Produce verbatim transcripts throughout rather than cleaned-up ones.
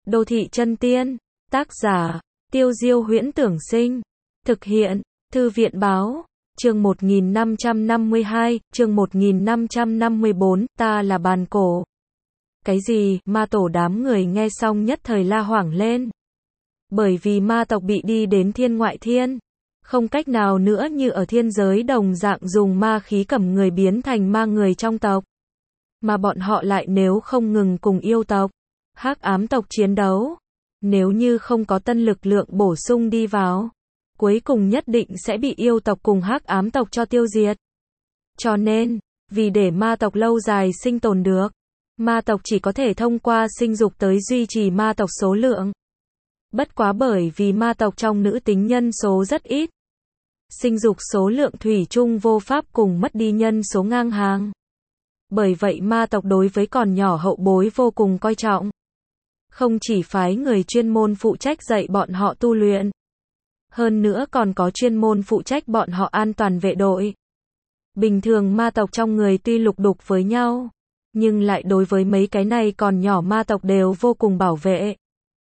Đô thị chân tiên. Tác giả, Tiêu Diêu Huyễn Tưởng Sinh. Thực hiện, Thư viện Báo. Chương một nghìn năm trăm năm mươi hai, chương một nghìn năm trăm năm mươi bốn, ta là bàn cổ. Cái gì? Ma tổ đám người nghe xong nhất thời la hoảng lên. Bởi vì ma tộc bị đi đến thiên ngoại thiên. Không cách nào nữa như ở thiên giới đồng dạng dùng ma khí cầm người biến thành ma người trong tộc. Mà bọn họ lại nếu không ngừng cùng yêu tộc, hắc ám tộc chiến đấu. Nếu như không có tân lực lượng bổ sung đi vào, cuối cùng nhất định sẽ bị yêu tộc cùng hắc ám tộc cho tiêu diệt. Cho nên, vì để ma tộc lâu dài sinh tồn được, ma tộc chỉ có thể thông qua sinh dục tới duy trì ma tộc số lượng. Bất quá bởi vì ma tộc trong nữ tính nhân số rất ít, sinh dục số lượng thủy chung vô pháp cùng mất đi nhân số ngang hàng. Bởi vậy ma tộc đối với còn nhỏ hậu bối vô cùng coi trọng. Không chỉ phái người chuyên môn phụ trách dạy bọn họ tu luyện, hơn nữa còn có chuyên môn phụ trách bọn họ an toàn vệ đội. Bình thường ma tộc trong người tuy lục đục với nhau, nhưng lại đối với mấy cái này còn nhỏ ma tộc đều vô cùng bảo vệ.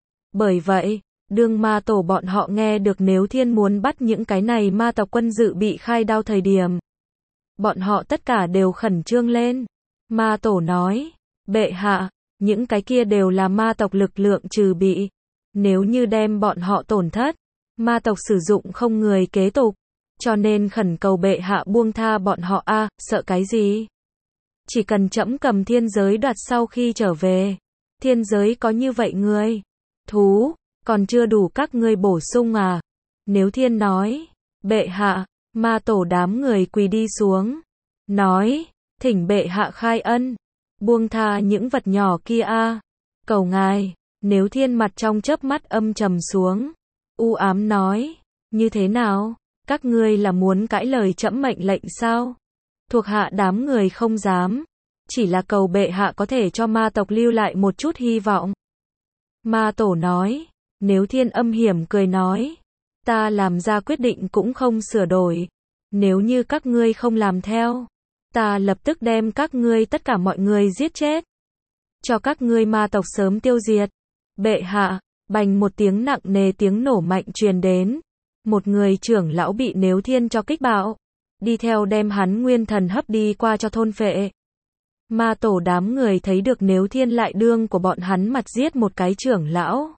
Bởi vậy, đương ma tổ bọn họ nghe được nếu thiên muốn bắt những cái này ma tộc quân dự bị khai đao thời điểm, bọn họ tất cả đều khẩn trương lên. Ma tổ nói, bệ hạ, những cái kia đều là ma tộc lực lượng trừ bị. Nếu như đem bọn họ tổn thất, ma tộc sử dụng không người kế tục. Cho nên khẩn cầu bệ hạ buông tha bọn họ a. À, sợ cái gì? Chỉ cần trẫm cầm thiên giới đoạt sau khi trở về. Thiên giới có như vậy người. Thú, còn chưa đủ các ngươi bổ sung à? Nếu thiên nói, bệ hạ, ma tổ đám người quỳ đi xuống. Nói, thỉnh bệ hạ khai ân. Buông tha những vật nhỏ kia a. À. Cầu ngài. Nếu thiên mặt trong chớp mắt âm trầm xuống. U ám nói, như thế nào? Các ngươi là muốn cãi lời trẫm mệnh lệnh sao? Thuộc hạ đám người không dám. Chỉ là cầu bệ hạ có thể cho ma tộc lưu lại một chút hy vọng. Ma tổ nói. Nếu thiên âm hiểm cười nói. Ta làm ra quyết định cũng không sửa đổi. Nếu như các ngươi không làm theo, ta lập tức đem các ngươi tất cả mọi người giết chết. Cho các ngươi ma tộc sớm tiêu diệt. Bệ hạ, bành một tiếng nặng nề tiếng nổ mạnh truyền đến. Một người trưởng lão bị nếu thiên cho kích bạo. Đi theo đem hắn nguyên thần hấp đi qua cho thôn phệ. Ma tổ đám người thấy được nếu thiên lại đương của bọn hắn mặt giết một cái trưởng lão.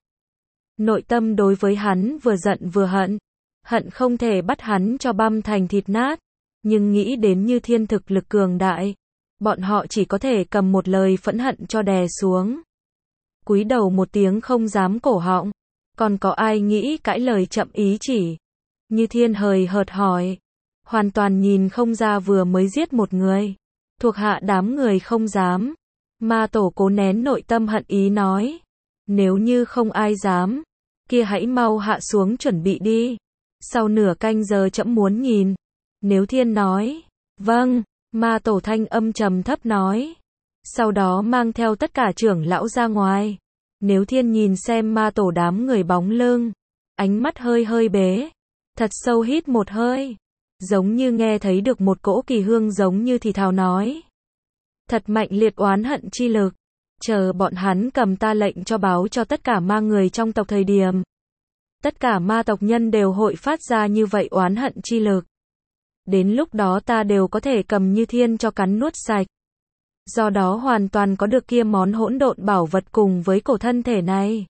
Nội tâm đối với hắn vừa giận vừa hận. Hận không thể bắt hắn cho băm thành thịt nát. Nhưng nghĩ đến như thiên thực lực cường đại, bọn họ chỉ có thể cầm một lời phẫn hận cho đè xuống. Cúi đầu một tiếng không dám cổ họng. Còn có ai nghĩ cãi lời chậm ý chỉ? Như thiên hời hợt hỏi. Hoàn toàn nhìn không ra vừa mới giết một người. Thuộc hạ đám người không dám. Ma tổ cố nén nội tâm hận ý nói. Nếu như không ai dám, kia hãy mau hạ xuống chuẩn bị đi. Sau nửa canh giờ trẫm muốn nhìn. Nếu thiên nói. Vâng, ma tổ thanh âm trầm thấp nói. Sau đó mang theo tất cả trưởng lão ra ngoài. Nếu thiên nhìn xem ma tổ đám người bóng lưng, ánh mắt hơi hơi bế, thật sâu hít một hơi, giống như nghe thấy được một cỗ kỳ hương giống như thì thào nói. Thật mạnh liệt oán hận chi lực, chờ bọn hắn cầm ta lệnh cho báo cho tất cả ma người trong tộc thời điểm. Tất cả ma tộc nhân đều hội phát ra như vậy oán hận chi lực. Đến lúc đó ta đều có thể cầm như thiên cho cắn nuốt sạch. Do đó hoàn toàn có được kia món hỗn độn bảo vật cùng với cổ thân thể này.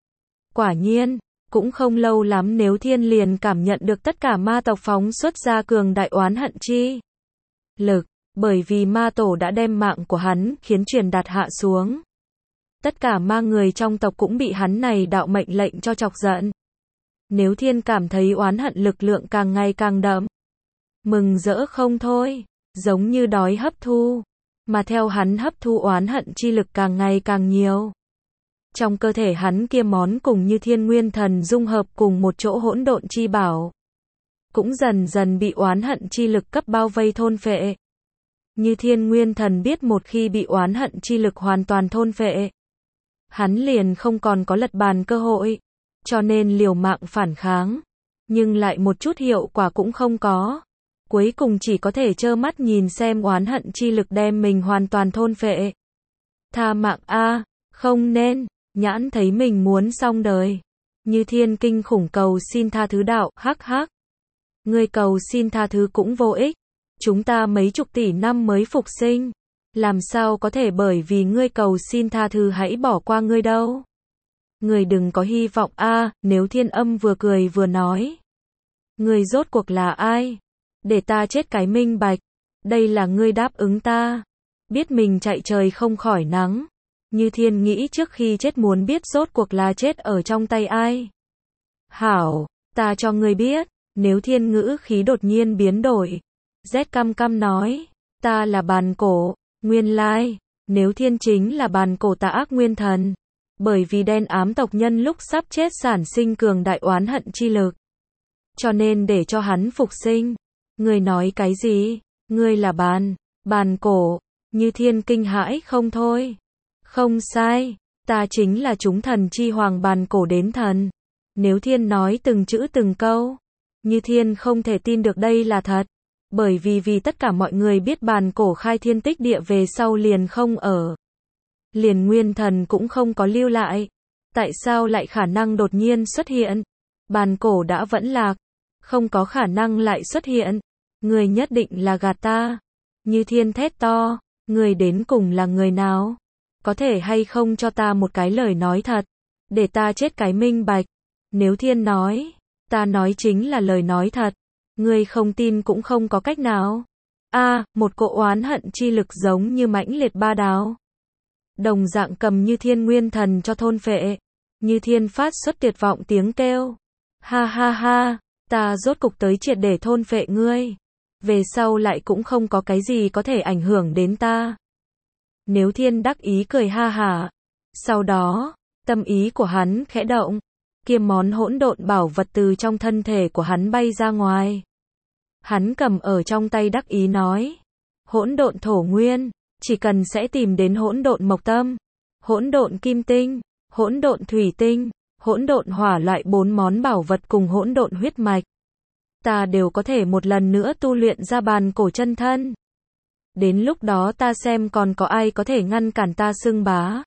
Quả nhiên, cũng không lâu lắm nếu thiên liền cảm nhận được tất cả ma tộc phóng xuất ra cường đại oán hận chi lực, bởi vì ma tổ đã đem mạng của hắn khiến truyền đạt hạ xuống. Tất cả ma người trong tộc cũng bị hắn này đạo mệnh lệnh cho chọc giận. Nếu thiên cảm thấy oán hận lực lượng càng ngày càng đậm, mừng rỡ không thôi, giống như đói hấp thu. Mà theo hắn hấp thu oán hận chi lực càng ngày càng nhiều. Trong cơ thể hắn kia món cùng như thiên nguyên thần dung hợp cùng một chỗ hỗn độn chi bảo. Cũng dần dần bị oán hận chi lực cấp bao vây thôn phệ. Như thiên nguyên thần biết một khi bị oán hận chi lực hoàn toàn thôn phệ, hắn liền không còn có lật bàn cơ hội. Cho nên liều mạng phản kháng. Nhưng lại một chút hiệu quả cũng không có. Cuối cùng chỉ có thể trơ mắt nhìn xem oán hận chi lực đem mình hoàn toàn thôn phệ. Tha mạng a, không nên, Nhãn thấy mình muốn xong đời. Như Thiên kinh khủng cầu xin tha thứ đạo, hắc hắc. Ngươi cầu xin tha thứ cũng vô ích. Chúng ta mấy chục tỷ năm mới phục sinh. Làm sao có thể bởi vì ngươi cầu xin tha thứ hãy bỏ qua ngươi đâu. Ngươi đừng có hy vọng a. Nếu Thiên Âm vừa cười vừa nói. Ngươi rốt cuộc là ai? Để ta chết cái minh bạch. Đây là ngươi đáp ứng ta. Biết mình chạy trời không khỏi nắng. Như Thiên nghĩ trước khi chết muốn biết rốt cuộc là chết ở trong tay ai. Hảo, ta cho ngươi biết. Nếu Thiên ngữ khí đột nhiên biến đổi. Z căm căm nói. Ta là bàn cổ. Nguyên lai. Nếu Thiên chính là bàn cổ tà ác nguyên thần. Bởi vì đen ám tộc nhân lúc sắp chết sản sinh cường đại oán hận chi lực. Cho nên để cho hắn phục sinh. Ngươi nói cái gì? Ngươi là bàn. Bàn cổ. Như Thiên kinh hãi không thôi. Không sai. Ta chính là chúng thần chi hoàng bàn cổ đến thần. Nếu Thiên nói từng chữ từng câu. Như Thiên không thể tin được đây là thật. Bởi vì vì tất cả mọi người biết bàn cổ khai thiên tích địa về sau liền không ở. Liền nguyên thần cũng không có lưu lại. Tại sao lại khả năng đột nhiên xuất hiện? Bàn cổ đã vẫn lạc. Không có khả năng lại xuất hiện. Người nhất định là gạt ta. Như Thiên thét to. Người đến cùng là người nào? Có thể hay không cho ta một cái lời nói thật. Để ta chết cái minh bạch. Nếu Thiên nói. Ta nói chính là lời nói thật. Ngươi không tin cũng không có cách nào. A, à, một cỗ oán hận chi lực giống như mãnh liệt ba đáo. Đồng dạng cầm Như Thiên nguyên thần cho thôn phệ. Như Thiên phát xuất tuyệt vọng tiếng kêu. Ha ha ha, ta rốt cục tới triệt để thôn phệ ngươi. Về sau lại cũng không có cái gì có thể ảnh hưởng đến ta. Nếu Thiên đắc ý cười ha hả. Sau đó, tâm ý của hắn khẽ động. Kia món hỗn độn bảo vật từ trong thân thể của hắn bay ra ngoài. Hắn cầm ở trong tay đắc ý nói. Hỗn độn thổ nguyên, chỉ cần sẽ tìm đến hỗn độn mộc tâm, hỗn độn kim tinh, hỗn độn thủy tinh, hỗn độn hỏa loại bốn món bảo vật cùng hỗn độn huyết mạch. Ta đều có thể một lần nữa tu luyện ra bàn cổ chân thân. Đến lúc đó ta xem còn có ai có thể ngăn cản ta xưng bá.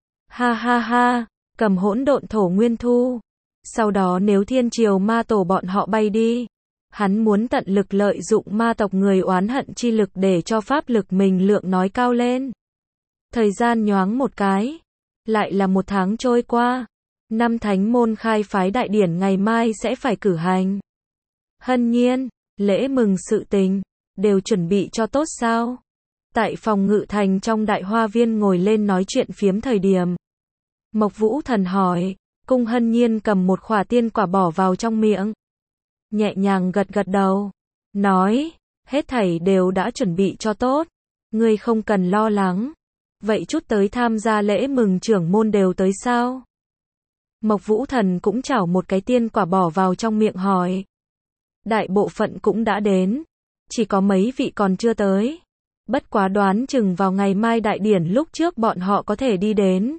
Ha ha ha. Cầm hỗn độn thổ nguyên thu. Sau đó nếu Thiên triều ma tổ bọn họ bay đi. Hắn muốn tận lực lợi dụng ma tộc người oán hận chi lực để cho pháp lực mình lượng nói cao lên. Thời gian nhoáng một cái. Lại là một tháng trôi qua. Năm thánh môn khai phái đại điển ngày mai sẽ phải cử hành. Hân nhiên, lễ mừng sự tình. Đều chuẩn bị cho tốt sao? Tại phòng ngự thành trong đại hoa viên ngồi lên nói chuyện phiếm thời điểm. Mộc Vũ Thần hỏi, Cung Hân Nhiên cầm một khỏa tiên quả bỏ vào trong miệng. Nhẹ nhàng gật gật đầu. Nói, hết thảy đều đã chuẩn bị cho tốt. Ngươi không cần lo lắng. Vậy chút tới tham gia lễ mừng trưởng môn đều tới sao? Mộc Vũ Thần cũng chảo một cái tiên quả bỏ vào trong miệng hỏi. Đại bộ phận cũng đã đến. Chỉ có mấy vị còn chưa tới. Bất quá đoán chừng vào ngày mai đại điển lúc trước bọn họ có thể đi đến.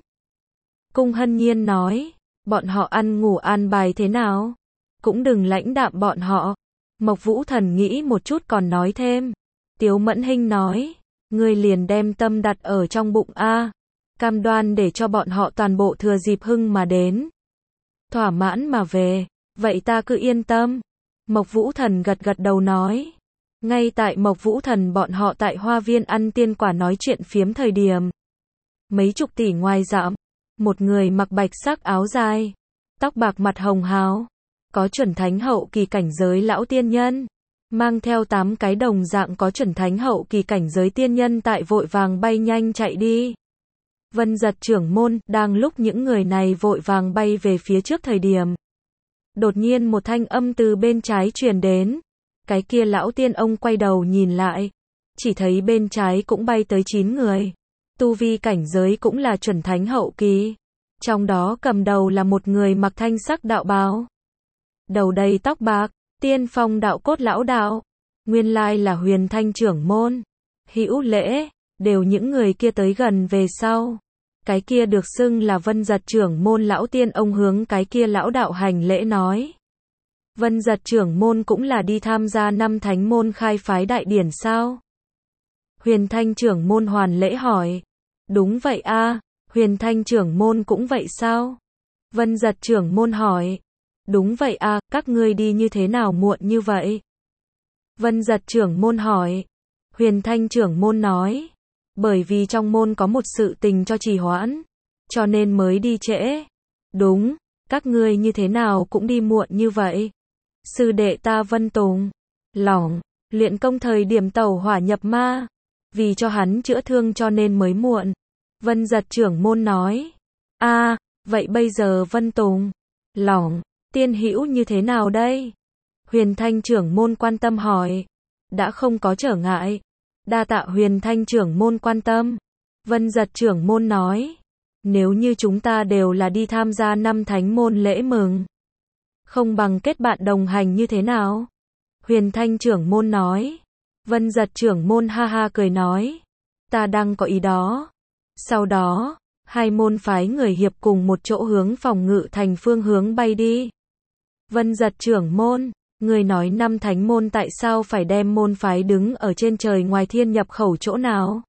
Cung Hân Nhiên nói, bọn họ ăn ngủ an bài thế nào? Cũng đừng lãnh đạm bọn họ. Mộc Vũ Thần nghĩ một chút còn nói thêm. Tiếu Mẫn Hinh nói, ngươi liền đem tâm đặt ở trong bụng a, cam đoan để cho bọn họ toàn bộ thừa dịp hưng mà đến. Thỏa mãn mà về, vậy ta cứ yên tâm. Mộc Vũ Thần gật gật đầu nói. Ngay tại Mộc Vũ Thần bọn họ tại hoa viên ăn tiên quả nói chuyện phiếm thời điểm. Mấy chục tỷ ngoài dặm. Một người mặc bạch sắc áo dài, tóc bạc mặt hồng hào, có chuẩn thánh hậu kỳ cảnh giới lão tiên nhân, mang theo tám cái đồng dạng có chuẩn thánh hậu kỳ cảnh giới tiên nhân tại vội vàng bay nhanh chạy đi. Vân Giật trưởng môn, đang lúc những người này vội vàng bay về phía trước thời điểm. Đột nhiên một thanh âm từ bên trái truyền đến. Cái kia lão tiên ông quay đầu nhìn lại, chỉ thấy bên trái cũng bay tới chín người. Tu vi cảnh giới cũng là chuẩn thánh hậu kỳ. Trong đó cầm đầu là một người mặc thanh sắc đạo bào. Đầu đầy tóc bạc, tiên phong đạo cốt lão đạo. Nguyên lai là Huyền Thanh trưởng môn. Hữu Lễ, đều những người kia tới gần về sau. Cái kia được xưng là Vân Giật trưởng môn lão tiên ông hướng cái kia lão đạo hành lễ nói. Vân Giật trưởng môn cũng là đi tham gia năm thánh môn khai phái đại điển sao? Huyền Thanh trưởng môn hoàn lễ hỏi. Đúng vậy a, Huyền Thanh trưởng môn cũng vậy sao? Vân Giật trưởng môn hỏi. Đúng vậy à, các ngươi đi như thế nào muộn như vậy? Vân Giật trưởng môn hỏi. Huyền Thanh trưởng môn nói. Bởi vì trong môn có một sự tình cho trì hoãn, cho nên mới đi trễ. Đúng, các ngươi như thế nào cũng đi muộn như vậy? Sư đệ ta Vân Tùng, lỏng, luyện công thời điểm tẩu hỏa nhập ma, vì cho hắn chữa thương cho nên mới muộn. Vân Giật trưởng môn nói. A, à, vậy bây giờ Vân Tùng, lỏng, tiên hữu như thế nào đây? Huyền Thanh trưởng môn quan tâm hỏi. Đã không có trở ngại. Đa tạ Huyền Thanh trưởng môn quan tâm. Vân Giật trưởng môn nói. Nếu như chúng ta đều là đi tham gia năm thánh môn lễ mừng, không bằng kết bạn đồng hành như thế nào? Huyền Thanh trưởng môn nói. Vân Giật trưởng môn ha ha cười nói. Ta đang có ý đó. Sau đó, hai môn phái người hiệp cùng một chỗ hướng phòng ngự thành phương hướng bay đi. Vân Giật trưởng môn, người nói năm thánh môn tại sao phải đem môn phái đứng ở trên trời ngoài thiên nhập khẩu chỗ nào?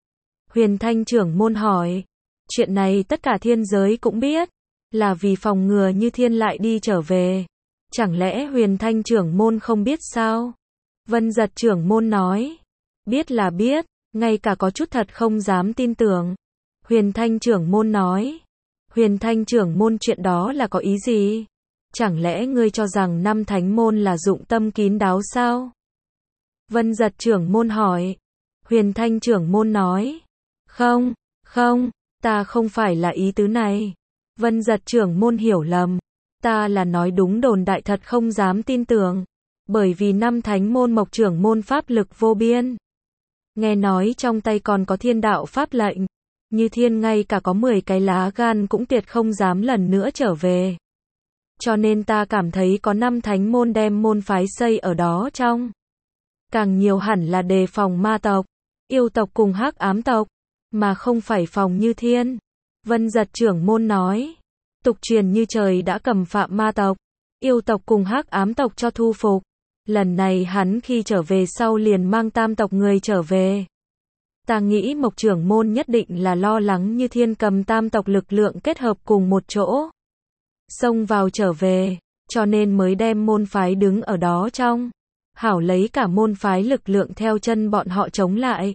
Huyền Thanh trưởng môn hỏi. Chuyện này tất cả thiên giới cũng biết, là vì phòng ngừa như thiên lại đi trở về. Chẳng lẽ Huyền Thanh trưởng môn không biết sao? Vân Giật trưởng môn nói. Biết là biết, ngay cả có chút thật không dám tin tưởng. Huyền Thanh trưởng môn nói. Huyền Thanh trưởng môn chuyện đó là có ý gì? Chẳng lẽ ngươi cho rằng năm thánh môn là dụng tâm kín đáo sao? Vân Giật trưởng môn hỏi. Huyền Thanh trưởng môn nói. Không, không, ta không phải là ý tứ này. Vân Giật trưởng môn hiểu lầm. Ta là nói đúng đồn đại thật không dám tin tưởng. Bởi vì năm thánh môn mộc trưởng môn pháp lực vô biên. Nghe nói trong tay còn có thiên đạo pháp lệnh. Như thiên ngay cả có mười cái lá gan cũng tuyệt không dám lần nữa trở về. Cho nên ta cảm thấy có năm thánh môn đem môn phái xây ở đó trong. Càng nhiều hẳn là đề phòng ma tộc, yêu tộc cùng hắc ám tộc, mà không phải phòng như thiên. Vân Giật trưởng môn nói. Tục truyền như trời đã cầm phạm ma tộc, yêu tộc cùng hắc ám tộc cho thu phục. Lần này hắn khi trở về sau liền mang tam tộc người trở về. Ta nghĩ mộc trưởng môn nhất định là lo lắng như thiên cầm tam tộc lực lượng kết hợp cùng một chỗ, xông vào trở về, cho nên mới đem môn phái đứng ở đó trong. Hảo lấy cả môn phái lực lượng theo chân bọn họ chống lại.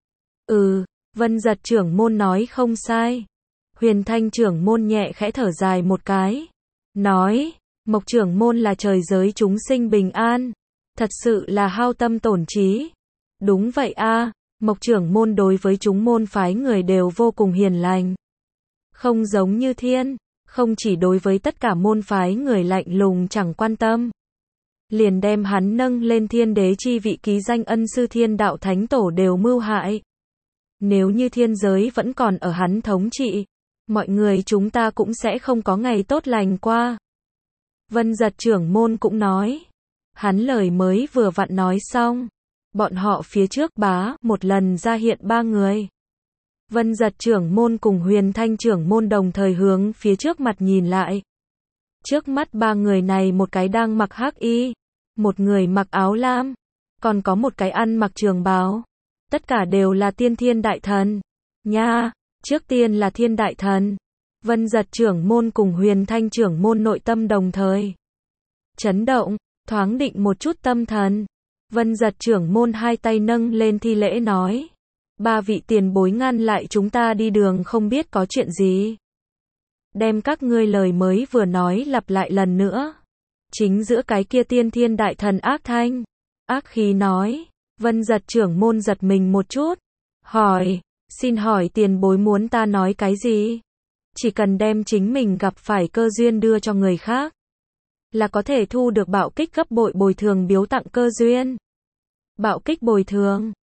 Ừ, Vân Giật trưởng môn nói không sai. Huyền Thanh trưởng môn nhẹ khẽ thở dài một cái. Nói, mộc trưởng môn là trời giới chúng sinh bình an. Thật sự là hao tâm tổn trí. Đúng vậy a, mộc trưởng môn đối với chúng môn phái người đều vô cùng hiền lành. Không giống như thiên, không chỉ đối với tất cả môn phái người lạnh lùng chẳng quan tâm. Liền đem hắn nâng lên thiên đế chi vị ký danh ân sư thiên đạo thánh tổ đều mưu hại. Nếu như thiên giới vẫn còn ở hắn thống trị, mọi người chúng ta cũng sẽ không có ngày tốt lành qua. Vân Giật trưởng môn cũng nói. Hắn lời mới vừa vặn nói xong. Bọn họ phía trước bá một lần ra hiện ba người. Vân Giật trưởng môn cùng Huyền Thanh trưởng môn đồng thời hướng phía trước mặt nhìn lại. Trước mắt ba người này một cái đang mặc hắc y, một người mặc áo lam, còn có một cái ăn mặc trường bào. Tất cả đều là tiên thiên đại thần. Nha, trước tiên là thiên đại thần. Vân Giật trưởng môn cùng Huyền Thanh trưởng môn nội tâm đồng thời chấn động, thoáng định một chút tâm thần. Vân Giật trưởng môn hai tay nâng lên thi lễ nói. Ba vị tiền bối ngăn lại chúng ta đi đường không biết có chuyện gì. Đem các ngươi lời mới vừa nói lặp lại lần nữa. Chính giữa cái kia tiên thiên đại thần ác thanh, ác khí nói. Vân Giật trưởng môn giật mình một chút. Hỏi, xin hỏi tiền bối muốn ta nói cái gì? Chỉ cần đem chính mình gặp phải cơ duyên đưa cho người khác, là có thể thu được bạo kích gấp bội bồi thường biếu tặng cơ duyên. Bạo kích bồi thường.